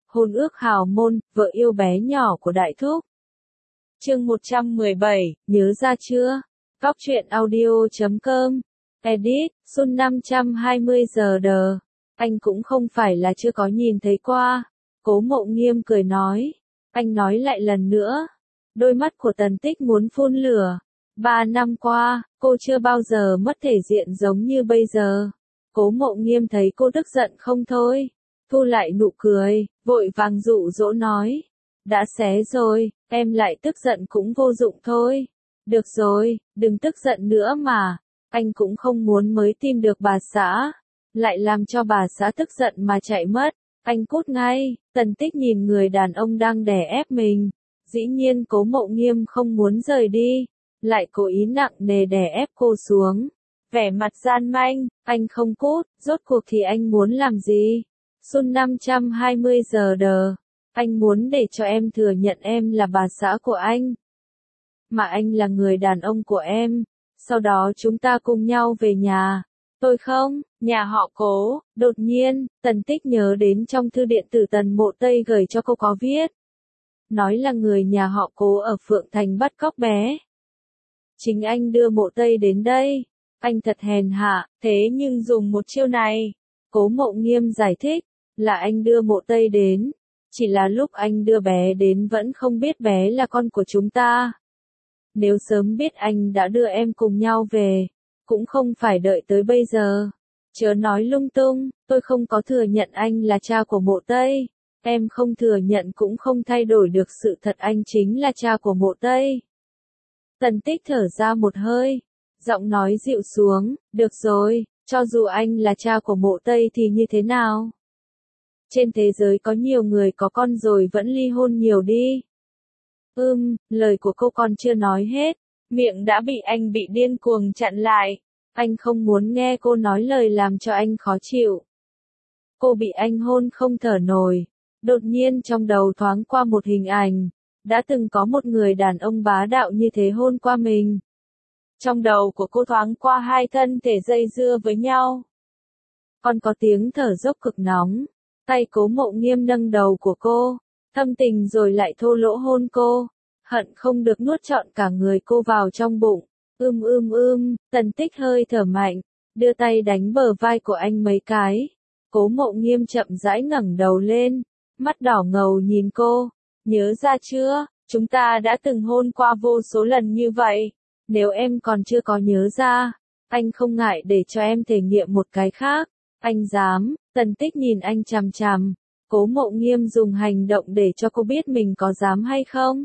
Hôn ước hào môn, vợ yêu bé nhỏ của Đại Thúc. Chương 117, nhớ ra chưa? Góc truyện audio.com. Edit, Sun 520 giờ đờ. Anh cũng không phải là chưa có nhìn thấy qua. Cố Mộ Nghiêm cười nói. Anh nói lại lần nữa. Đôi mắt của Tần Tích muốn phun lửa. 3 năm qua, cô chưa bao giờ mất thể diện giống như bây giờ. Cố Mộ Nghiêm thấy cô tức giận không thôi. Thu lại nụ cười, vội vàng dụ dỗ nói. Đã xé rồi, em lại tức giận cũng vô dụng thôi. Được rồi, đừng tức giận nữa mà. Anh cũng không muốn mới tìm được bà xã. Lại làm cho bà xã tức giận mà chạy mất. Anh cút ngay. Tần Tích nhìn người đàn ông đang đè ép mình. Dĩ nhiên Cố Mộ Nghiêm không muốn rời đi. Lại cố ý nặng nề đè ép cô xuống. Vẻ mặt gian manh, anh không cút, rốt cuộc thì anh muốn làm gì? Sun 520 giờ đờ. Anh muốn để cho em thừa nhận em là bà xã của anh. Mà anh là người đàn ông của em. Sau đó chúng ta cùng nhau về nhà. Tôi không, nhà họ Cố. Đột nhiên, Tần Tích nhớ đến trong thư điện tử Tần Mộ Tây gửi cho cô có viết. Nói là người nhà họ Cố ở Phượng Thành bắt cóc bé. Chính anh đưa Mộ Tây đến đây. Anh thật hèn hạ, thế nhưng dùng một chiêu này. Cố Mộ Nghiêm giải thích, là anh đưa Mộ Tây đến. Chỉ là lúc anh đưa bé đến vẫn không biết bé là con của chúng ta. Nếu sớm biết anh đã đưa em cùng nhau về, cũng không phải đợi tới bây giờ. Chớ nói lung tung, tôi không có thừa nhận anh là cha của Mộ Tây. Em không thừa nhận cũng không thay đổi được sự thật anh chính là cha của Mộ Tây. Tần Tích thở ra một hơi, giọng nói dịu xuống, được rồi, cho dù anh là cha của Mộ Tây thì như thế nào? Trên thế giới có nhiều người có con rồi vẫn ly hôn nhiều đi. Lời của cô còn chưa nói hết, miệng đã bị anh bị điên cuồng chặn lại. Anh không muốn nghe cô nói lời làm cho anh khó chịu. Cô bị anh hôn không thở nổi. Đột nhiên trong đầu thoáng qua một hình ảnh. Đã từng có một người đàn ông bá đạo như thế hôn qua mình. Trong đầu của cô thoáng qua hai thân thể dây dưa với nhau. Còn có tiếng thở dốc cực nóng. Tay Cố Mộ Nghiêm nâng đầu của cô. Thâm tình rồi lại thô lỗ hôn cô. Hận không được nuốt trọn cả người cô vào trong bụng. Tần Tích hơi thở mạnh. Đưa tay đánh bờ vai của anh mấy cái. Cố Mộ Nghiêm chậm rãi ngẩng đầu lên. Mắt đỏ ngầu nhìn cô. Nhớ ra chưa, chúng ta đã từng hôn qua vô số lần như vậy. Nếu em còn chưa có nhớ ra, anh không ngại để cho em thể nghiệm một cái khác. Anh dám. Tần Tích nhìn anh chằm chằm. Cố Mộ Nghiêm dùng hành động để cho cô biết mình có dám hay không.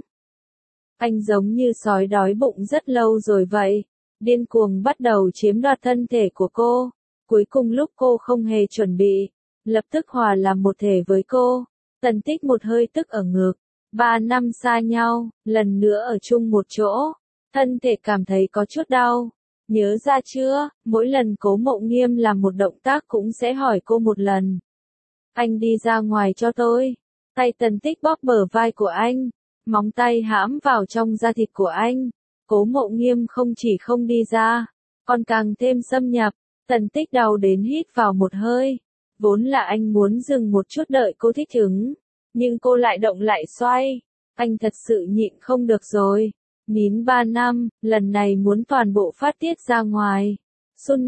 Anh giống như sói đói bụng rất lâu rồi vậy. Điên cuồng bắt đầu chiếm đoạt thân thể của cô. Cuối cùng lúc cô không hề chuẩn bị, lập tức hòa làm một thể với cô. Tần Tích một hơi tức ở ngực. 3 năm xa nhau, lần nữa ở chung một chỗ. Thân thể cảm thấy có chút đau. Nhớ ra chưa, mỗi lần Cố Mộ Nghiêm làm một động tác cũng sẽ hỏi cô một lần. Anh đi ra ngoài cho tôi. Tay Tần Tích bóp bờ vai của anh. Móng tay hãm vào trong da thịt của anh. Cố Mộ Nghiêm không chỉ không đi ra, còn càng thêm xâm nhập. Tần Tích đau đến hít vào một hơi. Vốn là anh muốn dừng một chút đợi cô thích ứng. Nhưng cô lại động lại xoay. Anh thật sự nhịn không được rồi. Nín 3 năm, lần này muốn toàn bộ phát tiết ra ngoài. Sun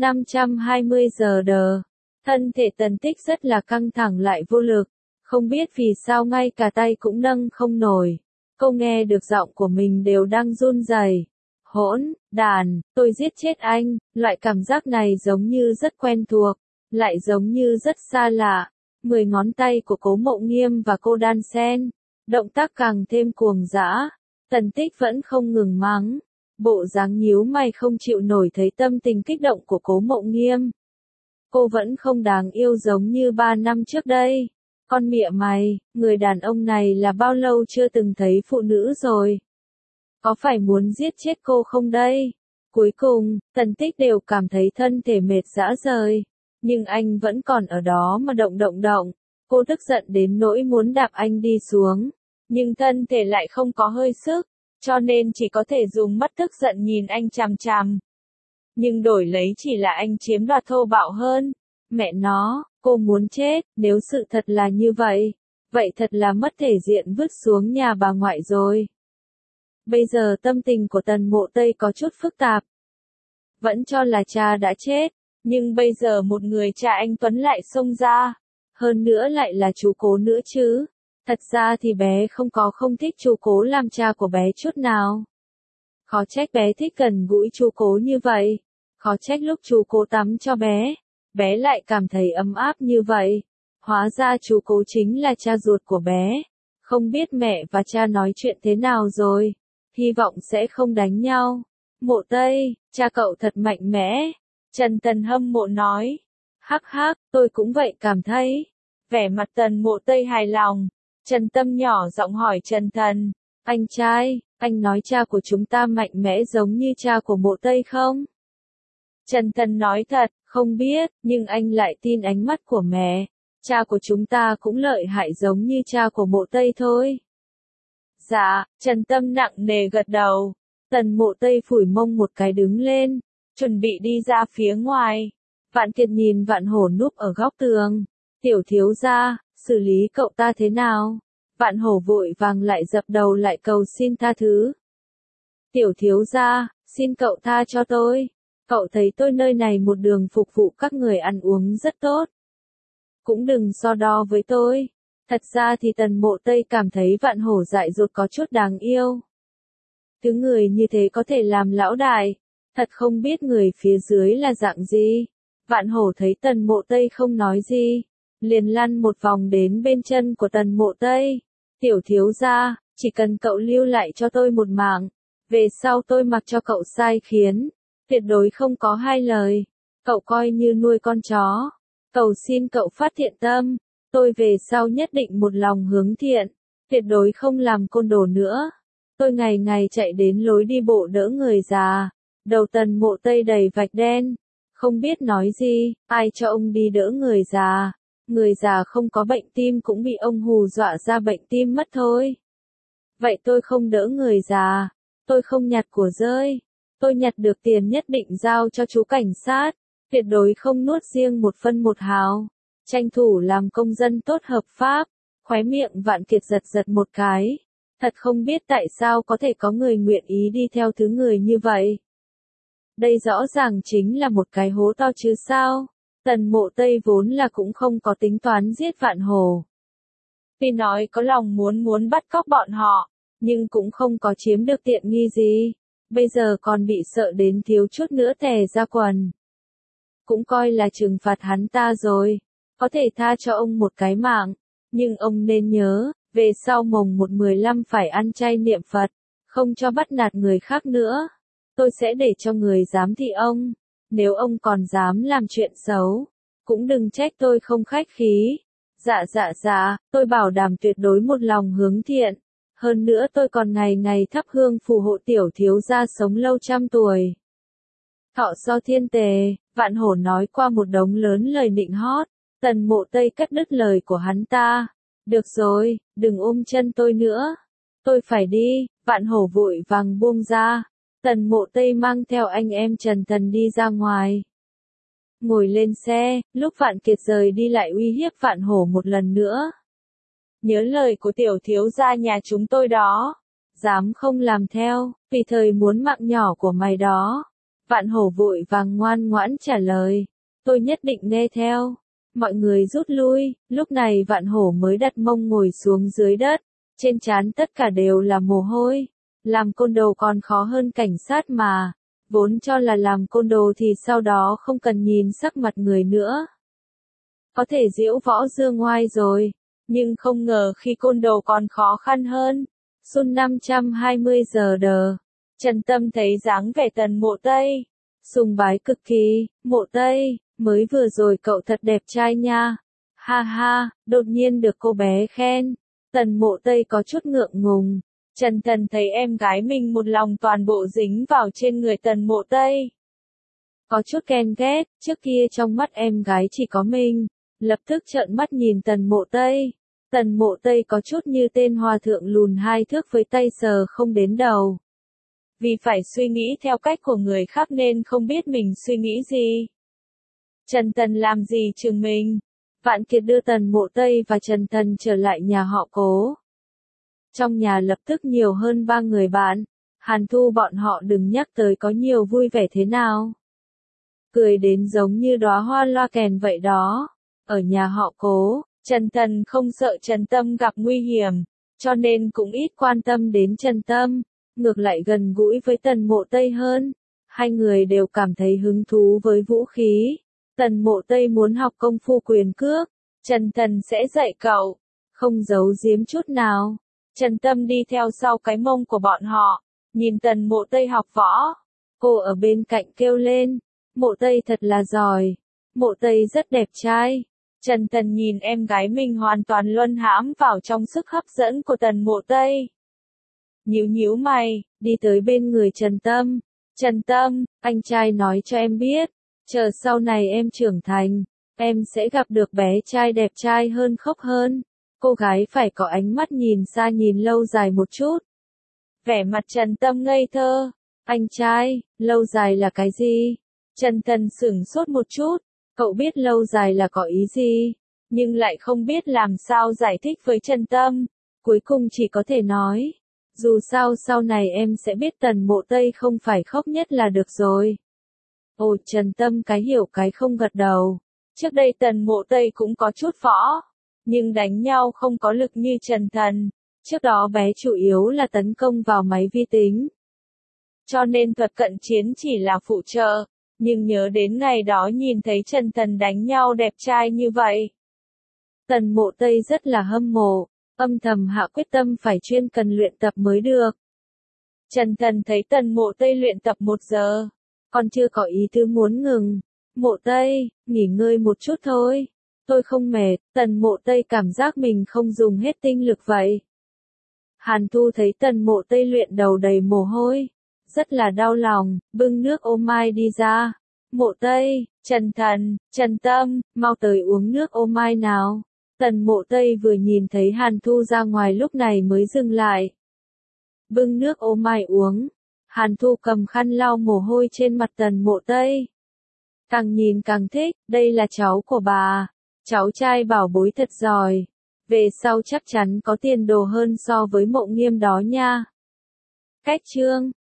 520 giờ đờ. Thân thể Tần Tích rất là căng thẳng lại vô lực. Không biết vì sao ngay cả tay cũng nâng không nổi. Cô nghe được giọng của mình đều đang run rẩy. Hỗn đàn, tôi giết chết anh. Loại cảm giác này giống như rất quen thuộc. Lại giống như rất xa lạ. 10 ngón tay của Cố Mộ Nghiêm và cô đan xen. Động tác càng thêm cuồng dã. Tần Tích vẫn không ngừng mắng. Bộ dáng nhíu mày không chịu nổi thấy tâm tình kích động của Cố Mộ Nghiêm. Cô vẫn không đáng yêu giống như 3 năm trước đây. Con mẹ mày, người đàn ông này là bao lâu chưa từng thấy phụ nữ rồi? Có phải muốn giết chết cô không đây? Cuối cùng, Tần Tích đều cảm thấy thân thể mệt rã rời. Nhưng anh vẫn còn ở đó mà động. Cô tức giận đến nỗi muốn đạp anh đi xuống. Nhưng thân thể lại không có hơi sức. Cho nên chỉ có thể dùng mắt tức giận nhìn anh chằm chằm. Nhưng đổi lấy chỉ là anh chiếm đoạt thô bạo hơn. Mẹ nó, cô muốn chết, nếu sự thật là như vậy. Vậy thật là mất thể diện vứt xuống nhà bà ngoại rồi. Bây giờ tâm tình của Tần Mộ Tây có chút phức tạp. Vẫn cho là cha đã chết, nhưng bây giờ một người cha anh Tuấn lại xông ra. Hơn nữa lại là chú Cố nữa chứ. Thật ra thì bé không thích chú Cố làm cha của bé chút nào. Khó trách bé thích gần gũi chú Cố như vậy. Khó trách lúc chú Cố tắm cho bé lại cảm thấy ấm áp như vậy. Hóa ra chú Cố chính là cha ruột của bé. Không biết mẹ và cha nói chuyện thế nào rồi. Hy vọng sẽ không đánh nhau. Mộ Tây, cha cậu thật mạnh mẽ. Trần Tần hâm mộ nói. Hắc hắc, tôi cũng vậy cảm thấy. Vẻ mặt Tần Mộ Tây hài lòng. Trần Tâm nhỏ giọng hỏi Trần Thần. Anh trai, anh nói cha của chúng ta mạnh mẽ giống như cha của Mộ Tây không? Trần Thần nói thật, không biết, nhưng anh lại tin ánh mắt của mẹ. Cha của chúng ta cũng lợi hại giống như cha của Mộ Tây thôi. Dạ, Trần Tâm nặng nề gật đầu. Tần Mộ Tây phủi mông một cái đứng lên, chuẩn bị đi ra phía ngoài. Vạn Kiệt nhìn Vạn Hổ núp ở góc tường. Tiểu thiếu gia, xử lý cậu ta thế nào? Vạn Hổ vội vàng lại dập đầu lại cầu xin tha thứ. Tiểu thiếu gia, xin cậu tha cho tôi. Cậu thấy tôi nơi này một đường phục vụ các người ăn uống rất tốt. Cũng đừng so đo với tôi. Thật ra thì Tần Mộ Tây cảm thấy Vạn Hổ dại dột có chút đáng yêu. Thứ người như thế có thể làm lão đại. Thật không biết người phía dưới là dạng gì. Vạn Hổ thấy Tần Mộ Tây không nói gì. Liền lăn một vòng đến bên chân của Tần Mộ Tây. Tiểu thiếu gia, chỉ cần cậu lưu lại cho tôi một mạng. Về sau tôi mặc cho cậu sai khiến. Tuyệt đối không có hai lời. Cậu coi như nuôi con chó. Cầu xin cậu phát thiện tâm. Tôi về sau nhất định một lòng hướng thiện. Tuyệt đối không làm côn đồ nữa. Tôi ngày ngày chạy đến lối đi bộ đỡ người già. Đầu Tần Mộ Tây đầy vạch đen. Không biết nói gì, ai cho ông đi đỡ người già. Người già không có bệnh tim cũng bị ông hù dọa ra bệnh tim mất thôi. Vậy tôi không đỡ người già. Tôi không nhặt của rơi. Tôi nhặt được tiền nhất định giao cho chú cảnh sát. Tuyệt đối không nuốt riêng một phân một hào. Tranh thủ làm công dân tốt hợp pháp. Khóe miệng Vạn Kiệt giật giật một cái. Thật không biết tại sao có thể có người nguyện ý đi theo thứ người như vậy. Đây rõ ràng chính là một cái hố to chứ sao. Tần Mộ Tây vốn là cũng không có tính toán giết Vạn Hổ. Tuy nói có lòng muốn bắt cóc bọn họ, nhưng cũng không có chiếm được tiện nghi gì. Bây giờ còn bị sợ đến thiếu chút nữa tè ra quần. Cũng coi là trừng phạt hắn ta rồi. Có thể tha cho ông một cái mạng. Nhưng ông nên nhớ, về sau mồng 1/15 phải ăn chay niệm Phật. Không cho bắt nạt người khác nữa. Tôi sẽ để cho người giám thị ông. Nếu ông còn dám làm chuyện xấu, cũng đừng trách tôi không khách khí. Dạ, tôi bảo đảm tuyệt đối một lòng hướng thiện. Hơn nữa tôi còn ngày ngày thắp hương phù hộ tiểu thiếu gia sống lâu trăm tuổi. Thọ do thiên tề, Vạn Hổ nói qua một đống lớn lời nịnh hót. Tần Mộ Tây cắt đứt lời của hắn ta. Được rồi, đừng ôm chân tôi nữa. Tôi phải đi, Vạn Hổ vội vàng buông ra. Tần Mộ Tây mang theo anh em Trần Thần đi ra ngoài. Ngồi lên xe, lúc Vạn Kiệt rời đi lại uy hiếp Vạn Hổ một lần nữa. Nhớ lời của tiểu thiếu gia nhà chúng tôi đó. Dám không làm theo, vì thời muốn mạng nhỏ của mày đó. Vạn Hổ vội vàng ngoan ngoãn trả lời. Tôi nhất định nghe theo. Mọi người rút lui, lúc này Vạn Hổ mới đặt mông ngồi xuống dưới đất. Trên trán tất cả đều là mồ hôi. Làm côn đồ còn khó hơn cảnh sát mà. Vốn cho là làm côn đồ thì sau đó không cần nhìn sắc mặt người nữa. Có thể diễu võ dương ngoai rồi. Nhưng không ngờ khi côn đồ còn khó khăn hơn. Sun 520 giờ đờ. Trần Tâm thấy dáng vẻ Tần Mộ Tây. Sùng bái cực kỳ. Mộ Tây, mới vừa rồi cậu thật đẹp trai nha. Ha ha, đột nhiên được cô bé khen. Tần Mộ Tây có chút ngượng ngùng. Trần Thần thấy em gái mình một lòng toàn bộ dính vào trên người Tần Mộ Tây. Có chút ghen ghét, trước kia trong mắt em gái chỉ có mình. Lập tức trợn mắt nhìn Tần Mộ Tây. Tần Mộ Tây có chút như tên hòa thượng lùn 2 thước với tay sờ không đến đầu. Vì phải suy nghĩ theo cách của người khác nên không biết mình suy nghĩ gì. Trần Tần làm gì chừng mình. Vạn Kiệt đưa Tần Mộ Tây và Trần Thần trở lại nhà họ Cố. Trong nhà lập tức nhiều hơn 3 người bạn. Hàn Thu bọn họ đừng nhắc tới có nhiều vui vẻ thế nào. Cười đến giống như đóa hoa loa kèn vậy đó. Ở nhà họ Cố, Trần Thần không sợ Trần Tâm gặp nguy hiểm, cho nên cũng ít quan tâm đến Trần Tâm, ngược lại gần gũi với Tần Mộ Tây hơn. Hai người đều cảm thấy hứng thú với vũ khí. Tần Mộ Tây muốn học công phu quyền cước, Trần Thần sẽ dạy cậu, không giấu giếm chút nào. Trần Tâm đi theo sau cái mông của bọn họ, nhìn Tần Mộ Tây học võ. Cô ở bên cạnh kêu lên, Mộ Tây thật là giỏi, Mộ Tây rất đẹp trai. Trần Thần nhìn em gái mình hoàn toàn luân hãm vào trong sức hấp dẫn của Tần Mộ Tây. Nhíu nhíu mày, đi tới bên người Trần Tâm. Trần Tâm, anh trai nói cho em biết, chờ sau này em trưởng thành, em sẽ gặp được bé trai đẹp trai hơn khóc hơn. Cô gái phải có ánh mắt nhìn xa nhìn lâu dài một chút. Vẻ mặt Trần Tâm ngây thơ. Anh trai, lâu dài là cái gì? Trần Thần sửng sốt một chút. Cậu biết lâu dài là có ý gì, nhưng lại không biết làm sao giải thích với Trần Tâm. Cuối cùng chỉ có thể nói, dù sao sau này em sẽ biết Tần Mộ Tây không phải khóc nhất là được rồi. Ồ, Trần Tâm cái hiểu cái không gật đầu. Trước đây Tần Mộ Tây cũng có chút võ, nhưng đánh nhau không có lực như Trần Thần. Trước đó bé chủ yếu là tấn công vào máy vi tính, cho nên thuật cận chiến chỉ là phụ trợ. Nhưng nhớ đến ngày đó nhìn thấy Trần Thần đánh nhau đẹp trai như vậy. Tần Mộ Tây rất là hâm mộ, âm thầm hạ quyết tâm phải chuyên cần luyện tập mới được. Trần Thần thấy Tần Mộ Tây luyện tập 1 giờ, còn chưa có ý tứ muốn ngừng. Mộ Tây, nghỉ ngơi một chút thôi. Tôi không mệt. Tần Mộ Tây cảm giác mình không dùng hết tinh lực vậy. Hàn Thu thấy Tần Mộ Tây luyện đầu đầy mồ hôi, rất là đau lòng, bưng nước ô mai đi ra. Mộ Tây, Trần Thần, Trần Tâm, mau tới uống nước ô mai nào. Tần Mộ Tây vừa nhìn thấy Hàn Thu ra ngoài lúc này mới dừng lại. Bưng nước ô mai uống. Hàn Thu cầm khăn lau mồ hôi trên mặt Tần Mộ Tây. Càng nhìn càng thích, đây là cháu của bà. Cháu trai bảo bối thật giỏi. Về sau chắc chắn có tiền đồ hơn so với Mộ Nghiêm đó nha. Cách chương